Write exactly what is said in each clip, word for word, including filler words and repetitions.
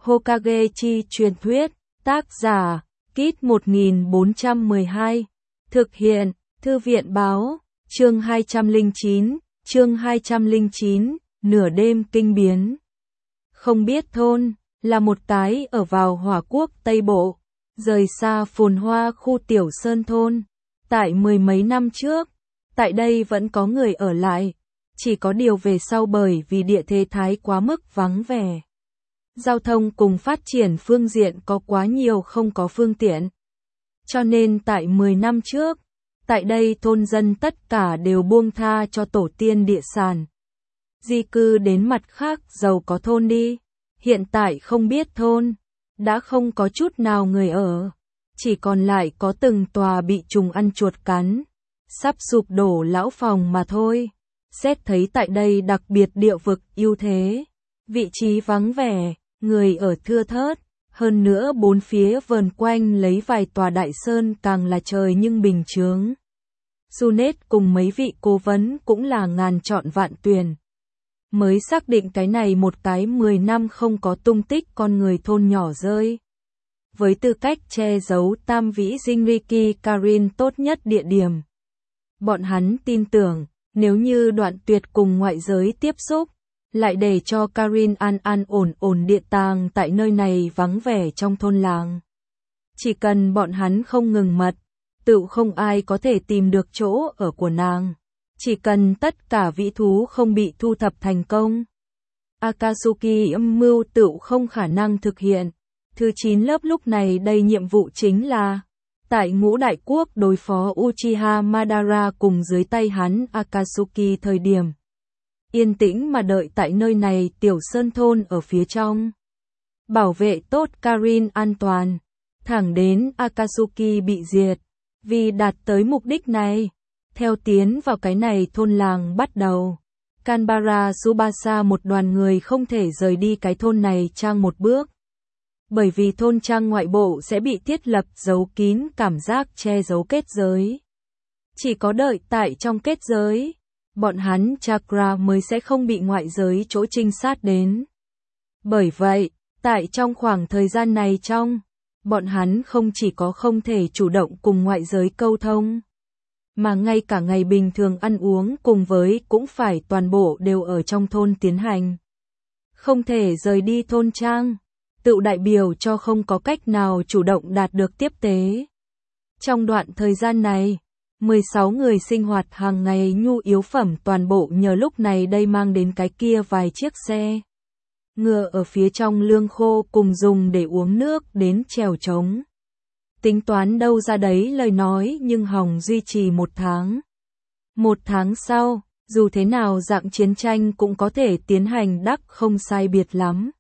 Hokage chi truyền thuyết, tác giả, Kit một nghìn bốn trăm mười hai, thực hiện, Thư viện báo, chương hai trăm lẻ chín, chương hai trăm lẻ chín, nửa đêm kinh biến. Không biết thôn, là một cái ở vào Hỏa Quốc Tây Bộ, rời xa phồn hoa khu tiểu sơn thôn. Tại mười mấy năm trước, tại đây vẫn có người ở lại, chỉ có điều về sau bởi vì địa thế thái quá mức vắng vẻ. Giao thông cùng phát triển phương diện có quá nhiều không có phương tiện. Cho nên tại mười năm trước, tại đây thôn dân tất cả đều buông tha cho tổ tiên địa sản. Di cư đến mặt khác giàu có thôn đi. Hiện tại không biết thôn, đã không có chút nào người ở. Chỉ còn lại có từng tòa bị trùng ăn chuột cắn, sắp sụp đổ lão phòng mà thôi. Xét thấy tại đây đặc biệt địa vực ưu thế, vị trí vắng vẻ, người ở thưa thớt, hơn nữa bốn phía vờn quanh lấy vài tòa đại sơn càng là trời nhưng bình chướng. Junet cùng mấy vị cố vấn cũng là ngàn chọn vạn tuyển. Mới xác định cái này một cái mười năm không có tung tích con người thôn nhỏ rơi. Với tư cách che giấu tam vĩ Jinriki Karin tốt nhất địa điểm. Bọn hắn tin tưởng, nếu như đoạn tuyệt cùng ngoại giới tiếp xúc, lại để cho Karin an an ổn ổn địa tàng tại nơi này vắng vẻ trong thôn làng. Chỉ cần bọn hắn không ngừng mật, tự không ai có thể tìm được chỗ ở của nàng. Chỉ cần tất cả vĩ thú không bị thu thập thành công, Akatsuki âm mưu tự không khả năng thực hiện. Thứ chín lớp lúc này đây nhiệm vụ chính là tại Ngũ Đại Quốc đối phó Uchiha Madara cùng dưới tay hắn Akatsuki thời điểm. Yên tĩnh mà đợi tại nơi này tiểu sơn thôn ở phía trong. Bảo vệ tốt Karin an toàn, thẳng đến Akatsuki bị diệt. Vì đạt tới mục đích này, theo tiến vào cái này thôn làng bắt đầu, Kanbara Tsubasa một đoàn người không thể rời đi cái thôn này trang một bước. Bởi vì thôn trang ngoại bộ sẽ bị thiết lập giấu kín cảm giác che giấu kết giới. Chỉ có đợi tại trong kết giới, bọn hắn chakra mới sẽ không bị ngoại giới chỗ trinh sát đến. Bởi vậy, tại trong khoảng thời gian này trong, bọn hắn không chỉ có không thể chủ động cùng ngoại giới câu thông, mà ngay cả ngày bình thường ăn uống cùng với cũng phải toàn bộ đều ở trong thôn tiến hành. Không thể rời đi thôn trang, tự đại biểu cho không có cách nào chủ động đạt được tiếp tế. Trong đoạn thời gian này, mười sáu người sinh hoạt hàng ngày nhu yếu phẩm toàn bộ nhờ lúc này đây mang đến cái kia vài chiếc xe. Ngựa ở phía trong lương khô cùng dùng để uống nước đến trèo trống. Tính toán đâu ra đấy lời nói nhưng hòng duy trì một tháng. Một tháng sau, dù thế nào dạng chiến tranh cũng có thể tiến hành đắc không sai biệt lắm.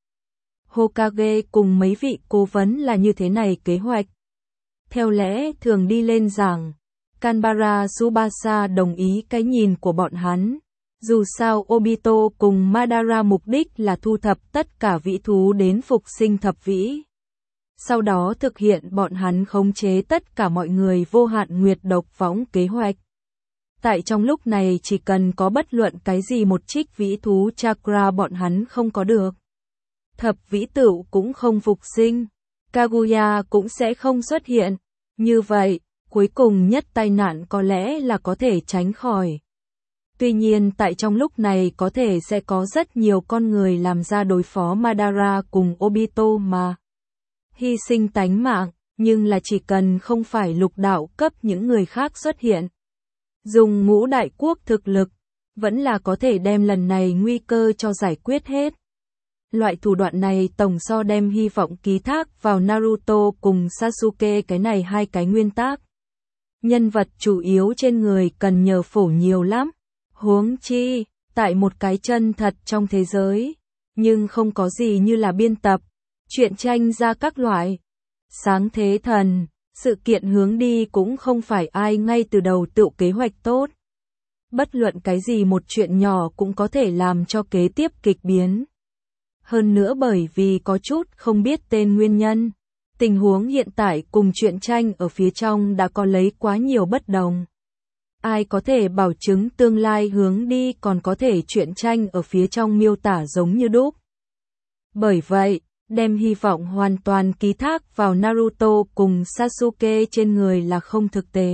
Hokage cùng mấy vị cố vấn là như thế này kế hoạch. Theo lẽ thường đi lên giảng, Kanbara Tsubasa đồng ý cái nhìn của bọn hắn. Dù sao Obito cùng Madara mục đích là thu thập tất cả vĩ thú đến phục sinh thập vĩ. Sau đó thực hiện bọn hắn khống chế tất cả mọi người vô hạn nguyệt độc võng kế hoạch. Tại trong lúc này chỉ cần có bất luận cái gì một trích vĩ thú chakra bọn hắn không có được. Thập vĩ tửu cũng không phục sinh, Kaguya cũng sẽ không xuất hiện. Như vậy, cuối cùng nhất tai nạn có lẽ là có thể tránh khỏi. Tuy nhiên tại trong lúc này có thể sẽ có rất nhiều con người làm ra đối phó Madara cùng Obito mà hy sinh tánh mạng, nhưng là chỉ cần không phải lục đạo cấp những người khác xuất hiện. Dùng Ngũ Đại Quốc thực lực, vẫn là có thể đem lần này nguy cơ cho giải quyết hết. Loại thủ đoạn này tổng so đem hy vọng ký thác vào Naruto cùng Sasuke cái này hai cái nguyên tắc. Nhân vật chủ yếu trên người cần nhờ phổ nhiều lắm. Huống chi, tại một cái chân thật trong thế giới, nhưng không có gì như là biên tập, truyện tranh ra các loại. Sáng thế thần, sự kiện hướng đi cũng không phải ai ngay từ đầu tự kế hoạch tốt. Bất luận cái gì một chuyện nhỏ cũng có thể làm cho kế tiếp kịch biến. Hơn nữa bởi vì có chút không biết tên nguyên nhân, tình huống hiện tại cùng truyện tranh ở phía trong đã có lấy quá nhiều bất đồng. Ai có thể bảo chứng tương lai hướng đi còn có thể truyện tranh ở phía trong miêu tả giống như đúc. Bởi vậy, Đem hy vọng hoàn toàn ký thác vào Naruto cùng Sasuke trên người là không thực tế.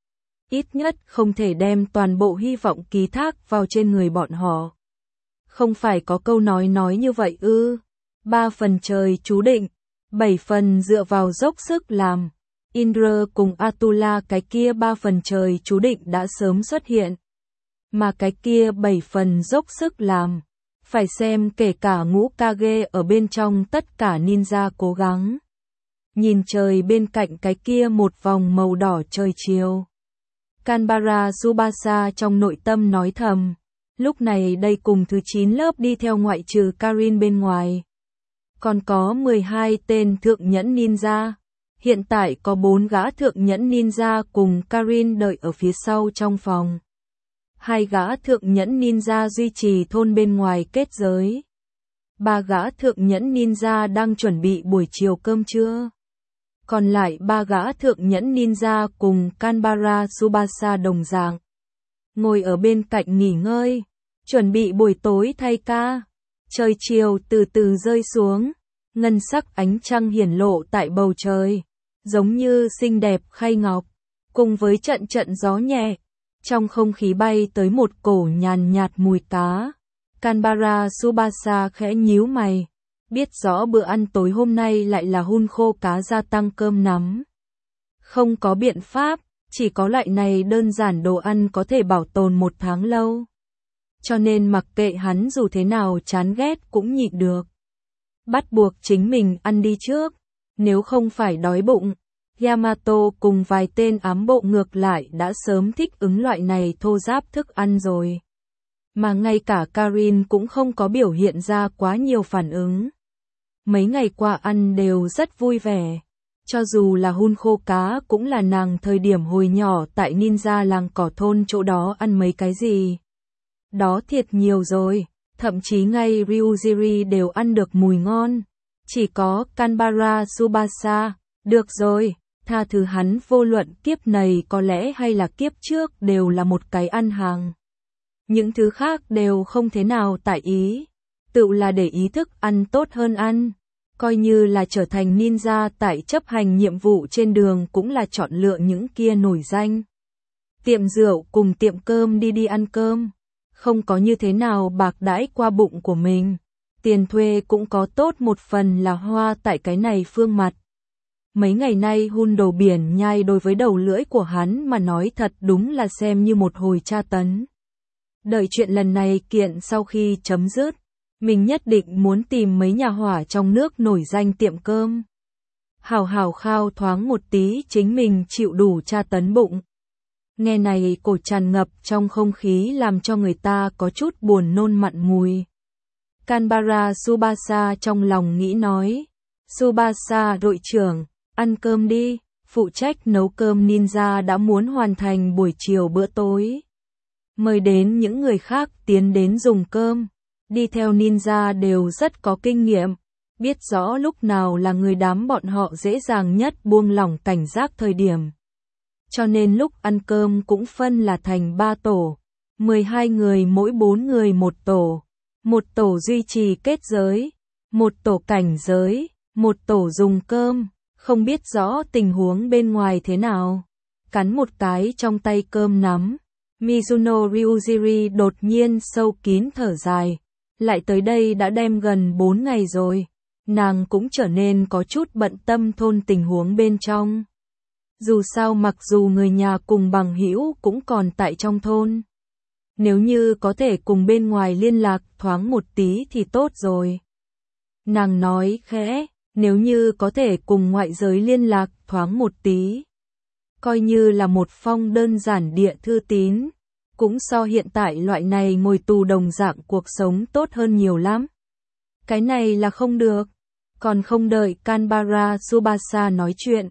Ít nhất không thể đem toàn bộ hy vọng ký thác vào trên người bọn họ. Không phải có câu nói nói như vậy ư? Ba phần trời chú định, bảy phần dựa vào dốc sức làm. Indra cùng Atula cái kia ba phần trời chú định đã sớm xuất hiện. Mà cái kia bảy phần dốc sức làm, phải xem kể cả ngũ Kage ở bên trong tất cả ninja cố gắng. Nhìn trời bên cạnh cái kia một vòng màu đỏ trời chiều. Kanbara Tsubasa trong nội tâm nói thầm, lúc này đây cùng thứ chín lớp đi theo ngoại trừ Karin bên ngoài. Còn có mười hai tên thượng nhẫn ninja. Hiện tại có bốn gã thượng nhẫn ninja cùng Karin đợi ở phía sau trong phòng. Hai gã thượng nhẫn ninja duy trì thôn bên ngoài kết giới. Ba gã thượng nhẫn ninja đang chuẩn bị buổi chiều cơm trưa. Còn lại ba gã thượng nhẫn ninja cùng Kanbara Tsubasa đồng dạng. Ngồi ở bên cạnh nghỉ ngơi, chuẩn bị buổi tối thay ca. Trời chiều từ từ rơi xuống, ngân sắc ánh trăng hiển lộ tại bầu trời, giống như xinh đẹp khay ngọc, cùng với trận trận gió nhẹ. Trong không khí bay tới một cổ nhàn nhạt mùi cá. Kanbara Tsubasa khẽ nhíu mày, biết rõ bữa ăn tối hôm nay lại là hun khô cá gia tăng cơm nắm. Không có biện pháp, chỉ có loại này đơn giản đồ ăn có thể bảo tồn một tháng lâu. Cho nên mặc kệ hắn dù thế nào chán ghét cũng nhịn được. Bắt buộc chính mình ăn đi trước, nếu không phải đói bụng. Yamato cùng vài tên ám bộ ngược lại đã sớm thích ứng loại này thô ráp thức ăn rồi. Mà ngay cả Karin cũng không có biểu hiện ra quá nhiều phản ứng. Mấy ngày qua ăn đều rất vui vẻ. Cho dù là hun khô cá cũng là nàng thời điểm hồi nhỏ tại ninja làng cỏ thôn chỗ đó ăn mấy cái gì. Đó thiệt nhiều rồi, thậm chí ngay Ryujiri đều ăn được mùi ngon. Chỉ có Kanbara Tsubasa, được rồi. Tha thứ hắn vô luận kiếp này có lẽ hay là kiếp trước đều là một cái ăn hàng. Những thứ khác đều không thế nào tại ý. Tự là để ý thức ăn tốt hơn ăn. Coi như là trở thành ninja tại chấp hành nhiệm vụ trên đường cũng là chọn lựa những kia nổi danh. Tiệm rượu cùng tiệm cơm đi đi ăn cơm. Không có như thế nào bạc đãi qua bụng của mình. Tiền thuê cũng có tốt một phần là hoa tại cái này phương mặt. Mấy ngày nay hun đầu biển nhai đối với đầu lưỡi của hắn mà nói thật đúng là xem như một hồi tra tấn. Đợi chuyện lần này kiện sau khi chấm dứt, mình nhất định muốn tìm mấy nhà hỏa trong nước nổi danh tiệm cơm. Hào hào khao thoáng một tí chính mình chịu đủ tra tấn bụng. Nghe này cổ tràn ngập trong không khí làm cho người ta có chút buồn nôn mặn mùi. Kanbara Tsubasa trong lòng nghĩ nói, Tsubasa đội trưởng, ăn cơm đi, phụ trách nấu cơm ninja đã muốn hoàn thành buổi chiều bữa tối. Mời đến những người khác tiến đến dùng cơm, đi theo ninja đều rất có kinh nghiệm, biết rõ lúc nào là người đám bọn họ dễ dàng nhất buông lỏng cảnh giác thời điểm. Cho nên lúc ăn cơm cũng phân là thành ba tổ, mười hai người mỗi bốn người một tổ, một tổ duy trì kết giới, một tổ cảnh giới, một tổ dùng cơm. Không biết rõ tình huống bên ngoài thế nào. Cắn một cái trong tay cơm nắm. Mizuno Ryujiri đột nhiên sâu kín thở dài. Lại tới đây đã đem gần bốn ngày rồi. Nàng cũng trở nên có chút bận tâm thôn tình huống bên trong. Dù sao mặc dù người nhà cùng bằng hữu cũng còn tại trong thôn. Nếu như có thể cùng bên ngoài liên lạc thoáng một tí thì tốt rồi. Nàng nói khẽ. Nếu như có thể cùng ngoại giới liên lạc thoáng một tí. Coi như là một phong đơn giản địa thư tín. Cũng so hiện tại loại này ngồi tù đồng dạng cuộc sống tốt hơn nhiều lắm. Cái này là không được. Còn không đợi Kanbara Tsubasa nói chuyện.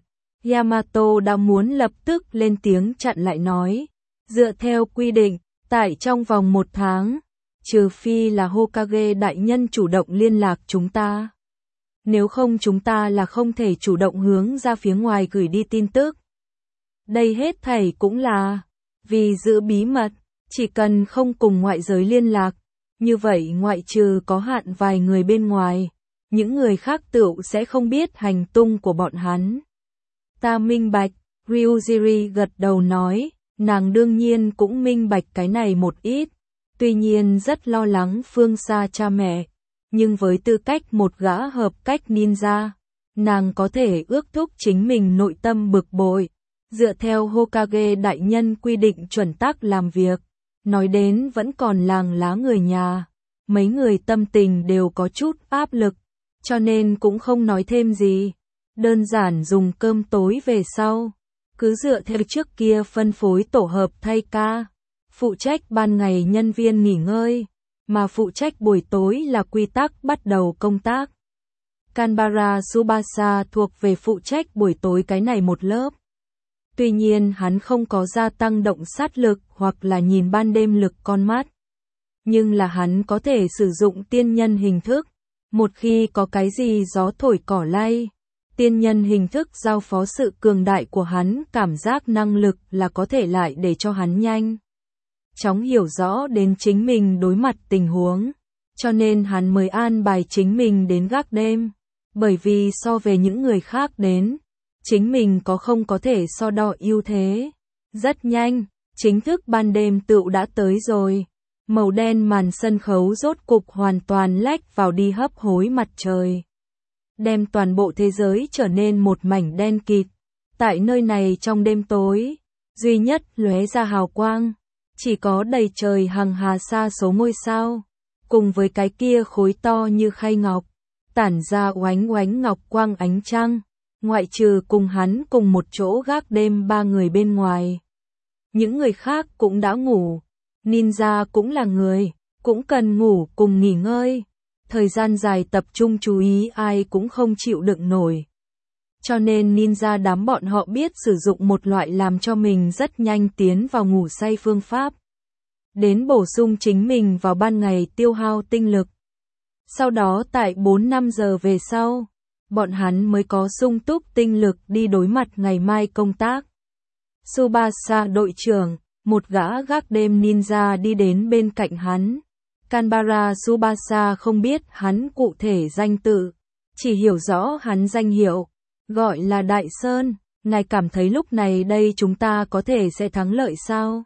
Yamato đã muốn lập tức lên tiếng chặn lại nói. Dựa theo quy định, tại trong vòng một tháng. Trừ phi là Hokage đại nhân chủ động liên lạc chúng ta. Nếu không chúng ta là không thể chủ động hướng ra phía ngoài gửi đi tin tức. Đây hết thảy cũng là vì giữ bí mật, chỉ cần không cùng ngoại giới liên lạc, như vậy ngoại trừ có hạn vài người bên ngoài, những người khác tựu sẽ không biết hành tung của bọn hắn. Ta minh bạch, Ryujiri gật đầu nói, nàng đương nhiên cũng minh bạch cái này một ít, tuy nhiên rất lo lắng phương xa cha mẹ, nhưng với tư cách một gã hợp cách ninja, nàng có thể ước thúc chính mình nội tâm bực bội, dựa theo Hokage đại nhân quy định chuẩn tắc làm việc, nói đến vẫn còn làng lá người nhà, mấy người tâm tình đều có chút áp lực, cho nên cũng không nói thêm gì, đơn giản dùng cơm tối về sau, cứ dựa theo trước kia phân phối tổ hợp thay ca, phụ trách ban ngày nhân viên nghỉ ngơi, mà phụ trách buổi tối là quy tắc bắt đầu công tác. Kanbara Tsubasa thuộc về phụ trách buổi tối cái này một lớp. Tuy nhiên hắn không có gia tăng động sát lực hoặc là nhìn ban đêm lực con mắt. Nhưng là hắn có thể sử dụng tiên nhân hình thức. Một khi có cái gì gió thổi cỏ lay, tiên nhân hình thức giao phó sự cường đại của hắn, cảm giác năng lực là có thể lại để cho hắn nhanh chóng hiểu rõ đến chính mình đối mặt tình huống. Cho nên hắn mới an bài chính mình đến gác đêm. Bởi vì so về những người khác đến, chính mình có không có thể so đo ưu thế. Rất nhanh, chính thức ban đêm tựu đã tới rồi. Màu đen màn sân khấu rốt cục hoàn toàn lách vào đi hấp hối mặt trời. Đem toàn bộ thế giới trở nên một mảnh đen kịt. Tại nơi này trong đêm tối, duy nhất lóe ra hào quang, chỉ có đầy trời hằng hà sa số ngôi sao, cùng với cái kia khối to như khay ngọc, tản ra oánh oánh ngọc quang ánh trăng, ngoại trừ cùng hắn cùng một chỗ gác đêm ba người bên ngoài. Những người khác cũng đã ngủ, ninja cũng là người, cũng cần ngủ cùng nghỉ ngơi, thời gian dài tập trung chú ý ai cũng không chịu đựng nổi. Cho nên ninja đám bọn họ biết sử dụng một loại làm cho mình rất nhanh tiến vào ngủ say phương pháp, đến bổ sung chính mình vào ban ngày tiêu hao tinh lực. Sau đó tại bốn năm giờ về sau, bọn hắn mới có sung túc tinh lực đi đối mặt ngày mai công tác. Tsubasa đội trưởng, một gã gác đêm ninja đi đến bên cạnh hắn. Kanbara Tsubasa không biết hắn cụ thể danh tự, chỉ hiểu rõ hắn danh hiệu, gọi là Đại Sơn. Ngài cảm thấy lúc này đây chúng ta có thể sẽ thắng lợi sao?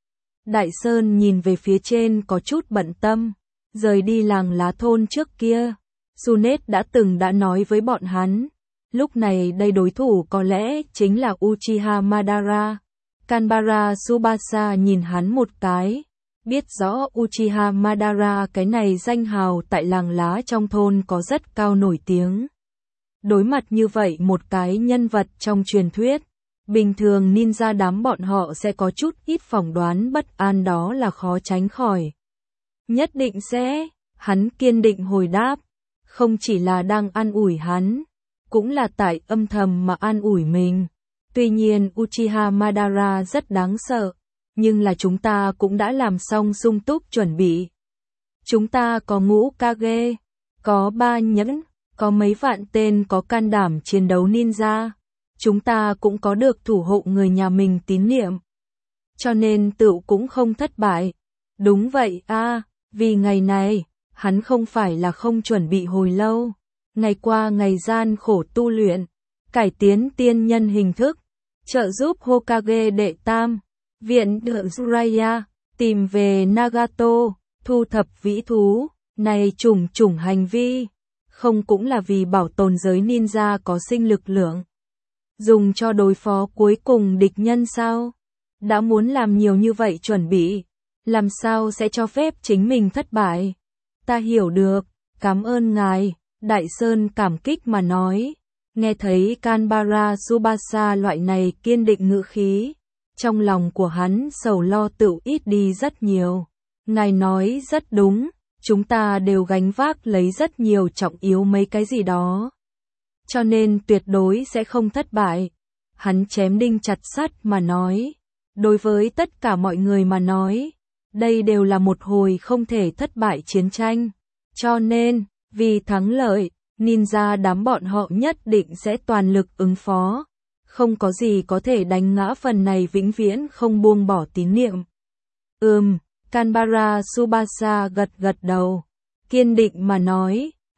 Đại Sơn nhìn về phía trên có chút bận tâm, rời đi làng lá thôn trước kia. Sunet đã từng đã nói với bọn hắn, lúc này đây đối thủ có lẽ chính là Uchiha Madara. Kanbara Tsubasa nhìn hắn một cái, biết rõ Uchiha Madara cái này danh hào tại làng lá trong thôn có rất cao nổi tiếng. Đối mặt như vậy một cái nhân vật trong truyền thuyết, bình thường ninja đám bọn họ sẽ có chút ít phỏng đoán bất an, đó là khó tránh khỏi. Nhất định sẽ, hắn kiên định hồi đáp, không chỉ là đang an ủi hắn, cũng là tại âm thầm mà an ủi mình. Tuy nhiên Uchiha Madara rất đáng sợ, nhưng là chúng ta cũng đã làm xong sung túc chuẩn bị. Chúng ta có ngũ Kage, có ba nhẫn, có mấy vạn tên có can đảm chiến đấu ninja. Chúng ta cũng có được thủ hộ người nhà mình tín niệm. Cho nên tựu cũng không thất bại. Đúng vậy a, à, vì ngày này, hắn không phải là không chuẩn bị hồi lâu. Ngày qua ngày gian khổ tu luyện, cải tiến tiên nhân hình thức, trợ giúp Hokage đệ tam, viện được Jiraiya, tìm về Nagato, thu thập vĩ thú, này trùng trùng hành vi, không cũng là vì bảo tồn giới ninja có sinh lực lượng, dùng cho đối phó cuối cùng địch nhân sao? Đã muốn làm nhiều như vậy chuẩn bị, làm sao sẽ cho phép chính mình thất bại? Ta hiểu được, cảm ơn ngài, Đại Sơn cảm kích mà nói. Nghe thấy Kanbara Tsubasa loại này kiên định ngữ khí, trong lòng của hắn sầu lo tựu ít đi rất nhiều. Ngài nói rất đúng, chúng ta đều gánh vác lấy rất nhiều trọng yếu mấy cái gì đó. Cho nên tuyệt đối sẽ không thất bại. Hắn chém đinh chặt sắt mà nói. Đối với tất cả mọi người mà nói, đây đều là một hồi không thể thất bại chiến tranh. Cho nên, vì thắng lợi, ninja đám bọn họ nhất định sẽ toàn lực ứng phó. Không có gì có thể đánh ngã phần này vĩnh viễn không buông bỏ tín niệm. Ừm, Kanbara Tsubasa gật gật đầu, kiên định mà nói,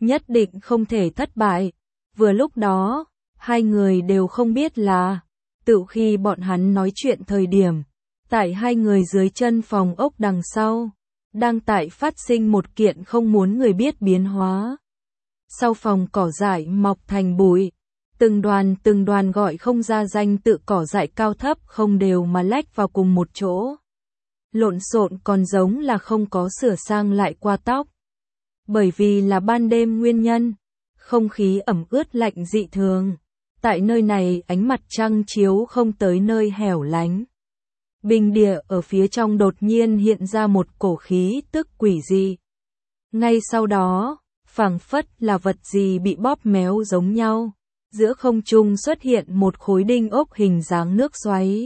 nhất định không thể thất bại. Vừa lúc đó, hai người đều không biết là, tự khi bọn hắn nói chuyện thời điểm, tại hai người dưới chân phòng ốc đằng sau, đang tại phát sinh một kiện không muốn người biết biến hóa. Sau phòng cỏ dại mọc thành bụi, từng đoàn từng đoàn gọi không ra danh tự cỏ dại cao thấp không đều mà lách vào cùng một chỗ. Lộn xộn còn giống là không có sửa sang lại qua tóc. Bởi vì là ban đêm nguyên nhân, không khí ẩm ướt lạnh dị thường. Tại nơi này ánh mặt trăng chiếu không tới nơi hẻo lánh. Bình địa ở phía trong đột nhiên hiện ra một cổ khí tức quỷ dị. Ngay sau đó, phảng phất là vật gì bị bóp méo giống nhau. Giữa không trung xuất hiện một khối đinh ốc hình dáng nước xoáy.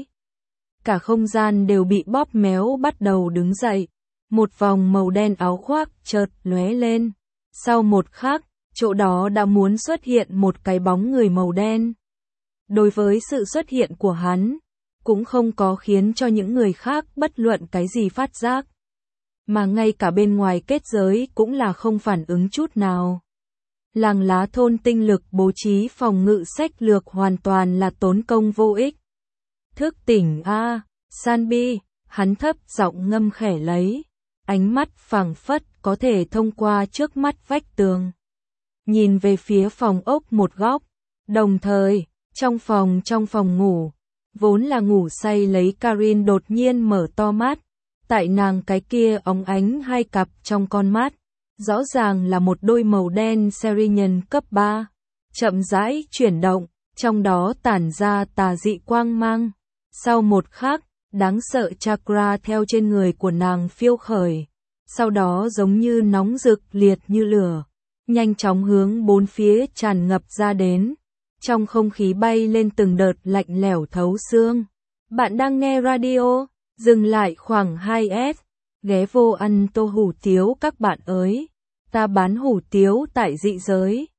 Cả không gian đều bị bóp méo bắt đầu đứng dậy. Một vòng màu đen áo khoác chợt lóe lên. Sau một khắc, chỗ đó đã muốn xuất hiện một cái bóng người màu đen. Đối với sự xuất hiện của hắn, cũng không có khiến cho những người khác bất luận cái gì phát giác. Mà ngay cả bên ngoài kết giới cũng là không phản ứng chút nào. Làng lá thôn tinh lực bố trí phòng ngự sách lược hoàn toàn là tốn công vô ích. Thức tỉnh a, Sanbi, hắn thấp giọng ngâm khẽ lấy. Ánh mắt phảng phất có thể thông qua trước mắt vách tường. Nhìn về phía phòng ốc một góc. Đồng thời, trong phòng trong phòng ngủ, vốn là ngủ say lấy Karin đột nhiên mở to mắt. Tại nàng cái kia óng ánh hai cặp trong con mắt, rõ ràng là một đôi màu đen Serian cấp ba. Chậm rãi chuyển động, trong đó tản ra tà dị quang mang. Sau một khắc, đáng sợ chakra theo trên người của nàng phiêu khởi. Sau đó giống như nóng rực liệt như lửa, nhanh chóng hướng bốn phía tràn ngập ra đến. Trong không khí bay lên từng đợt lạnh lẽo thấu xương. Bạn đang nghe radio, dừng lại khoảng hai S, ghé vô ăn tô hủ tiếu các bạn ơi. Ta bán hủ tiếu tại dị giới.